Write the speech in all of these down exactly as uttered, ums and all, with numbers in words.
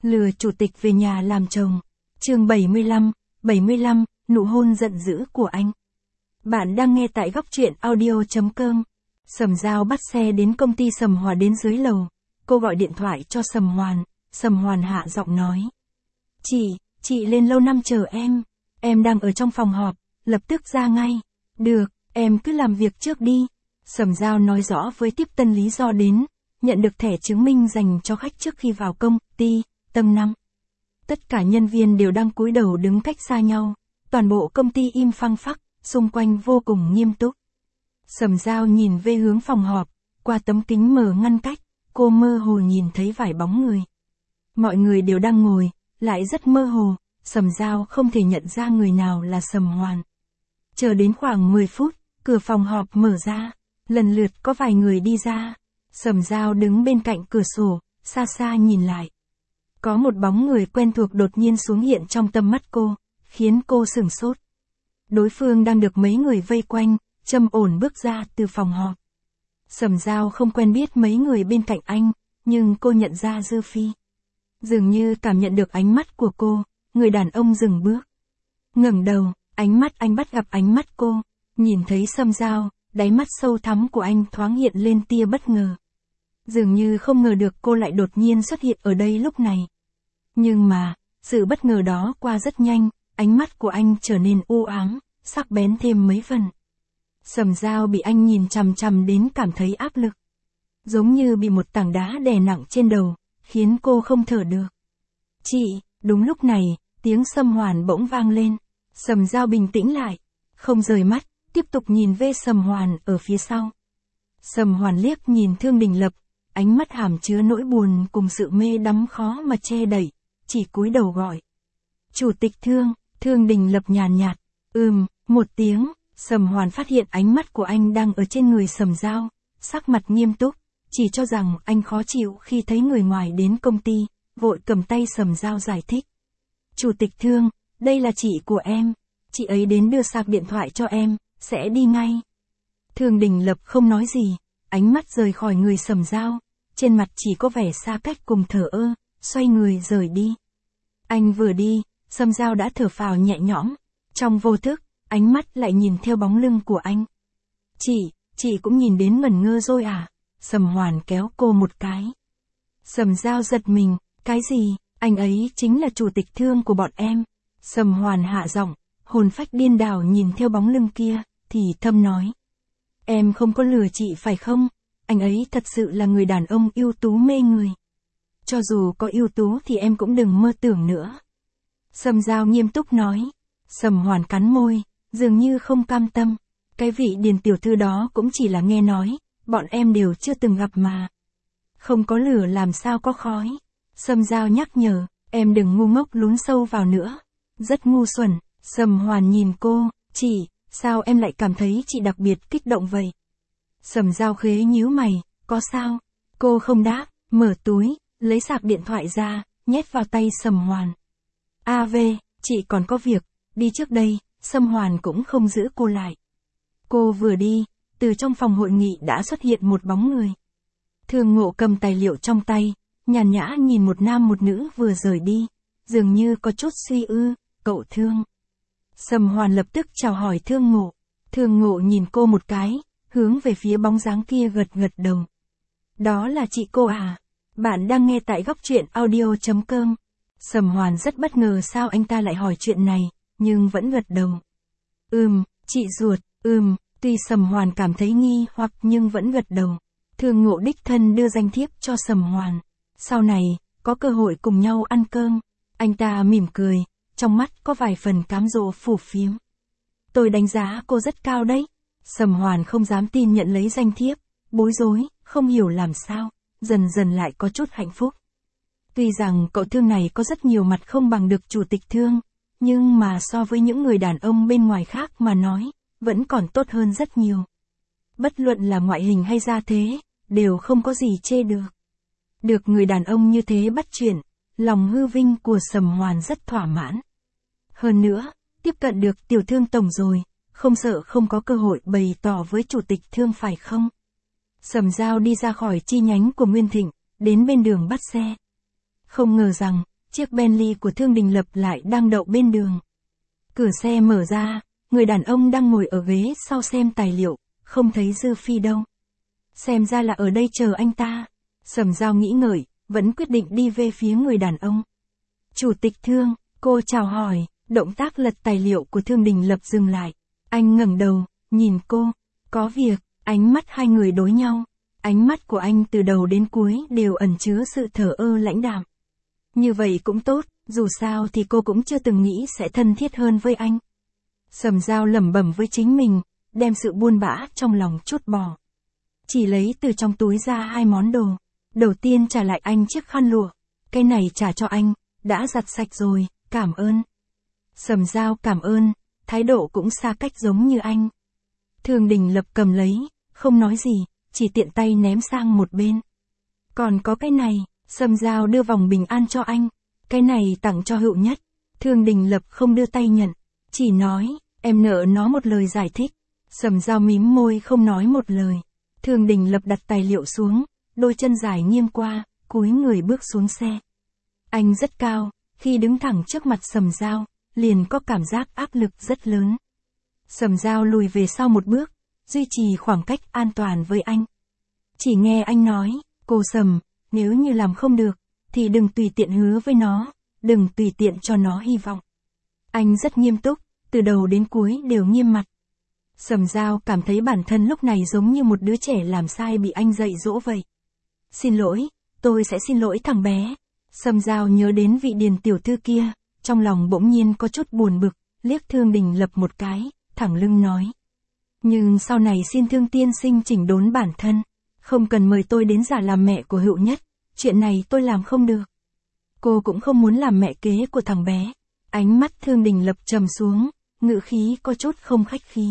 Lừa chủ tịch về nhà làm chồng. Chương bảy mươi lăm, bảy mươi lăm, nụ hôn giận dữ của anh. Bạn đang nghe tại góc truyện audio chấm com. Sầm Giao bắt xe đến công ty Sầm Hòa đến dưới lầu. Cô gọi điện thoại cho Sầm Hoàn. Sầm Hoàn hạ giọng nói. Chị, chị lên lâu năm chờ em. Em đang ở trong phòng họp, lập tức ra ngay. Được, em cứ làm việc trước đi. Sầm Giao nói rõ với tiếp tân lý do đến. Nhận được thẻ chứng minh dành cho khách trước khi vào công ty, tầng năm. Tất cả nhân viên đều đang cúi đầu đứng cách xa nhau. Toàn bộ công ty im phăng phắc, xung quanh vô cùng nghiêm túc. Sầm Giao nhìn về hướng phòng họp, qua tấm kính mờ ngăn cách, cô mơ hồ nhìn thấy vài bóng người. Mọi người đều đang ngồi, lại rất mơ hồ, Sầm Giao không thể nhận ra người nào là Sầm Hoàn. Chờ đến khoảng mười phút, cửa phòng họp mở ra, lần lượt có vài người đi ra. Sầm Giao đứng bên cạnh cửa sổ, xa xa nhìn lại. Có một bóng người quen thuộc đột nhiên xuống hiện trong tầm mắt cô, khiến cô sửng sốt. Đối phương đang được mấy người vây quanh, trầm ổn bước ra từ phòng họp. Sầm Giao không quen biết mấy người bên cạnh anh, nhưng cô nhận ra Dư Phi. Dường như cảm nhận được ánh mắt của cô, người đàn ông dừng bước. Ngẩng đầu, ánh mắt anh bắt gặp ánh mắt cô, nhìn thấy Sầm Giao, đáy mắt sâu thẳm của anh thoáng hiện lên tia bất ngờ. Dường như không ngờ được cô lại đột nhiên xuất hiện ở đây lúc này. Nhưng mà, sự bất ngờ đó qua rất nhanh, ánh mắt của anh trở nên u ám, sắc bén thêm mấy phần. Sầm Giao bị anh nhìn chằm chằm đến cảm thấy áp lực. Giống như bị một tảng đá đè nặng trên đầu, khiến cô không thở được. Chị, đúng lúc này, tiếng Sầm Hoàn bỗng vang lên. Sầm Giao bình tĩnh lại, không rời mắt, tiếp tục nhìn về Sầm Hoàn ở phía sau. Sầm Hoàn liếc nhìn Thương Đình Lập, ánh mắt hàm chứa nỗi buồn cùng sự mê đắm khó mà che đậy, chỉ cúi đầu gọi. Chủ tịch Thương, Thương Đình Lập nhàn nhạt, ừm, một tiếng. Sầm Hoàn phát hiện ánh mắt của anh đang ở trên người Sầm Giao, sắc mặt nghiêm túc, chỉ cho rằng anh khó chịu khi thấy người ngoài đến công ty, vội cầm tay Sầm Giao giải thích. Chủ tịch Thương, đây là chị của em, chị ấy đến đưa sạc điện thoại cho em, sẽ đi ngay. Thương Đình Lập không nói gì, ánh mắt rời khỏi người Sầm Giao, trên mặt chỉ có vẻ xa cách cùng thờ ơ, xoay người rời đi. Anh vừa đi, Sầm Giao đã thở phào nhẹ nhõm, trong vô thức, ánh mắt lại nhìn theo bóng lưng của anh. Chị, chị cũng nhìn đến ngẩn ngơ rồi à? Sầm Hoàn kéo cô một cái. Sầm Giao giật mình, cái gì? Anh ấy chính là chủ tịch Thương của bọn em. Sầm Hoàn hạ giọng, hồn phách điên đảo nhìn theo bóng lưng kia, thì thầm nói. Em không có lừa chị phải không? Anh ấy thật sự là người đàn ông ưu tú mê người. Cho dù có ưu tú thì em cũng đừng mơ tưởng nữa. Sầm Giao nghiêm túc nói. Sầm Hoàn cắn môi, dường như không cam tâm. Cái vị Điền tiểu thư đó cũng chỉ là nghe nói, bọn em đều chưa từng gặp mà. Không có lửa làm sao có khói. Sầm Giao nhắc nhở, em đừng ngu ngốc lún sâu vào nữa. Rất ngu xuẩn. Sầm Hoàn nhìn cô, chị, sao em lại cảm thấy chị đặc biệt kích động vậy? Sầm Giao khế nhíu mày, có sao? Cô không đáp, mở túi, lấy sạc điện thoại ra, nhét vào tay Sầm Hoàn. a vê, chị còn có việc, đi trước đây. Sầm Hoàn cũng không giữ cô lại. Cô vừa đi, từ trong phòng hội nghị đã xuất hiện một bóng người. Thương Ngộ cầm tài liệu trong tay, nhàn nhã nhìn một nam một nữ vừa rời đi, dường như có chút suy ư, cậu Thương. Sầm Hoàn lập tức chào hỏi Thương Ngộ. Thương Ngộ nhìn cô một cái, hướng về phía bóng dáng kia gật gật đầu. Đó là chị cô à? Bạn đang nghe tại góc truyện audio chấm com. Sầm Hoàn rất bất ngờ sao anh ta lại hỏi chuyện này, nhưng vẫn gật đầu. Ừm, chị ruột, ừm, tuy Sầm Hoàn cảm thấy nghi hoặc nhưng vẫn gật đầu. Thương Ngộ đích thân đưa danh thiếp cho Sầm Hoàn. Sau này, có cơ hội cùng nhau ăn cơm. Anh ta mỉm cười, trong mắt có vài phần cám dỗ phù phiếm. Tôi đánh giá cô rất cao đấy. Sầm Hoàn không dám tin nhận lấy danh thiếp, bối rối, không hiểu làm sao, dần dần lại có chút hạnh phúc. Tuy rằng cậu Thương này có rất nhiều mặt không bằng được chủ tịch Thương, nhưng mà so với những người đàn ông bên ngoài khác mà nói, vẫn còn tốt hơn rất nhiều. Bất luận là ngoại hình hay gia thế, đều không có gì chê được. Được người đàn ông như thế bắt chuyện, lòng hư vinh của Sầm Hoàn rất thỏa mãn. Hơn nữa, tiếp cận được tiểu Thương tổng rồi, không sợ không có cơ hội bày tỏ với chủ tịch Thương phải không? Sầm Giao đi ra khỏi chi nhánh của Nguyên Thịnh, đến bên đường bắt xe. Không ngờ rằng, Chiếc Bentley của Thương Đình Lập lại đang đậu bên đường. Cửa xe mở ra, người đàn ông đang ngồi ở ghế sau xem tài liệu, không thấy Dư Phi đâu. Xem ra là ở đây chờ anh ta. Sầm Dao nghĩ ngợi, vẫn quyết định đi về phía người đàn ông. Chủ tịch Thương, cô chào hỏi, động tác lật tài liệu của Thương Đình Lập dừng lại. Anh ngẩng đầu, nhìn cô, có việc, ánh mắt hai người đối nhau. Ánh mắt của anh từ đầu đến cuối đều ẩn chứa sự thờ ơ lãnh đạm. Như vậy cũng tốt, dù sao thì cô cũng chưa từng nghĩ sẽ thân thiết hơn với anh. Sầm Dao lẩm bẩm với chính mình, đem sự buồn bã trong lòng trút bỏ. Chỉ lấy từ trong túi ra hai món đồ. Đầu tiên trả lại anh chiếc khăn lụa. Cái này trả cho anh, đã giặt sạch rồi, cảm ơn. Sầm Dao cảm ơn, thái độ cũng xa cách giống như anh. Thương Đình Lập cầm lấy, không nói gì, chỉ tiện tay ném sang một bên. Còn có cái này, Sầm Dao đưa vòng bình an cho anh. Cái này tặng cho Hữu Nhất. Thương Đình Lập không đưa tay nhận, chỉ nói, em nợ nó một lời giải thích. Sầm Dao mím môi không nói một lời. Thương Đình Lập đặt tài liệu xuống, đôi chân dài nghiêng qua, cúi người bước xuống xe. Anh rất cao, khi đứng thẳng trước mặt Sầm Dao, liền có cảm giác áp lực rất lớn. Sầm Dao lùi về sau một bước, duy trì khoảng cách an toàn với anh. Chỉ nghe anh nói, cô Sầm, nếu như làm không được, thì đừng tùy tiện hứa với nó, đừng tùy tiện cho nó hy vọng. Anh rất nghiêm túc, từ đầu đến cuối đều nghiêm mặt. Sầm Dao cảm thấy bản thân lúc này giống như một đứa trẻ làm sai bị anh dạy dỗ vậy. Xin lỗi, tôi sẽ xin lỗi thằng bé. Sầm Dao nhớ đến vị Điền tiểu thư kia, trong lòng bỗng nhiên có chút buồn bực, liếc Thương Đình Lập một cái, thẳng lưng nói. Nhưng sau này xin Thương tiên sinh chỉnh đốn bản thân, không cần mời tôi đến giả làm mẹ của Hữu Nhất, chuyện này tôi làm không được. Cô cũng không muốn làm mẹ kế của thằng bé. Ánh mắt Thương Đình Lập trầm xuống, ngữ khí có chút không khách khí.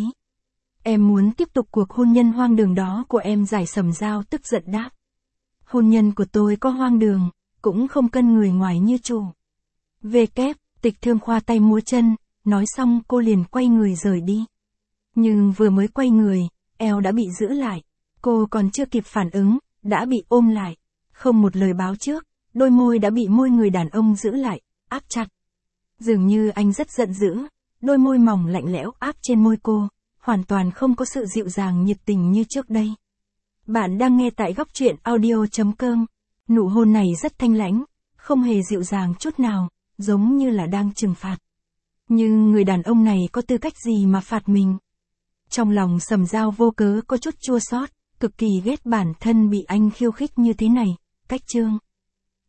Em muốn tiếp tục cuộc hôn nhân hoang đường đó của em, giải. Sầm Dao tức giận đáp. Hôn nhân của tôi có hoang đường, cũng không cân người ngoài như chủ. Về kép, Tịch Thương khoa tay múa chân, nói xong cô liền quay người rời đi. Nhưng vừa mới quay người, eo đã bị giữ lại. Cô còn chưa kịp phản ứng, đã bị ôm lại. Không một lời báo trước, đôi môi đã bị môi người đàn ông giữ lại, áp chặt. Dường như anh rất giận dữ, đôi môi mỏng lạnh lẽo áp trên môi cô, hoàn toàn không có sự dịu dàng nhiệt tình như trước đây. Bạn đang nghe tại góc truyện audio chấm com. Nụ hôn này rất thanh lãnh, không hề dịu dàng chút nào, giống như là đang trừng phạt. Nhưng người đàn ông này có tư cách gì mà phạt mình? Trong lòng Sầm Dao vô cớ có chút chua xót, cực kỳ ghét bản thân bị anh khiêu khích như thế này. Cách chương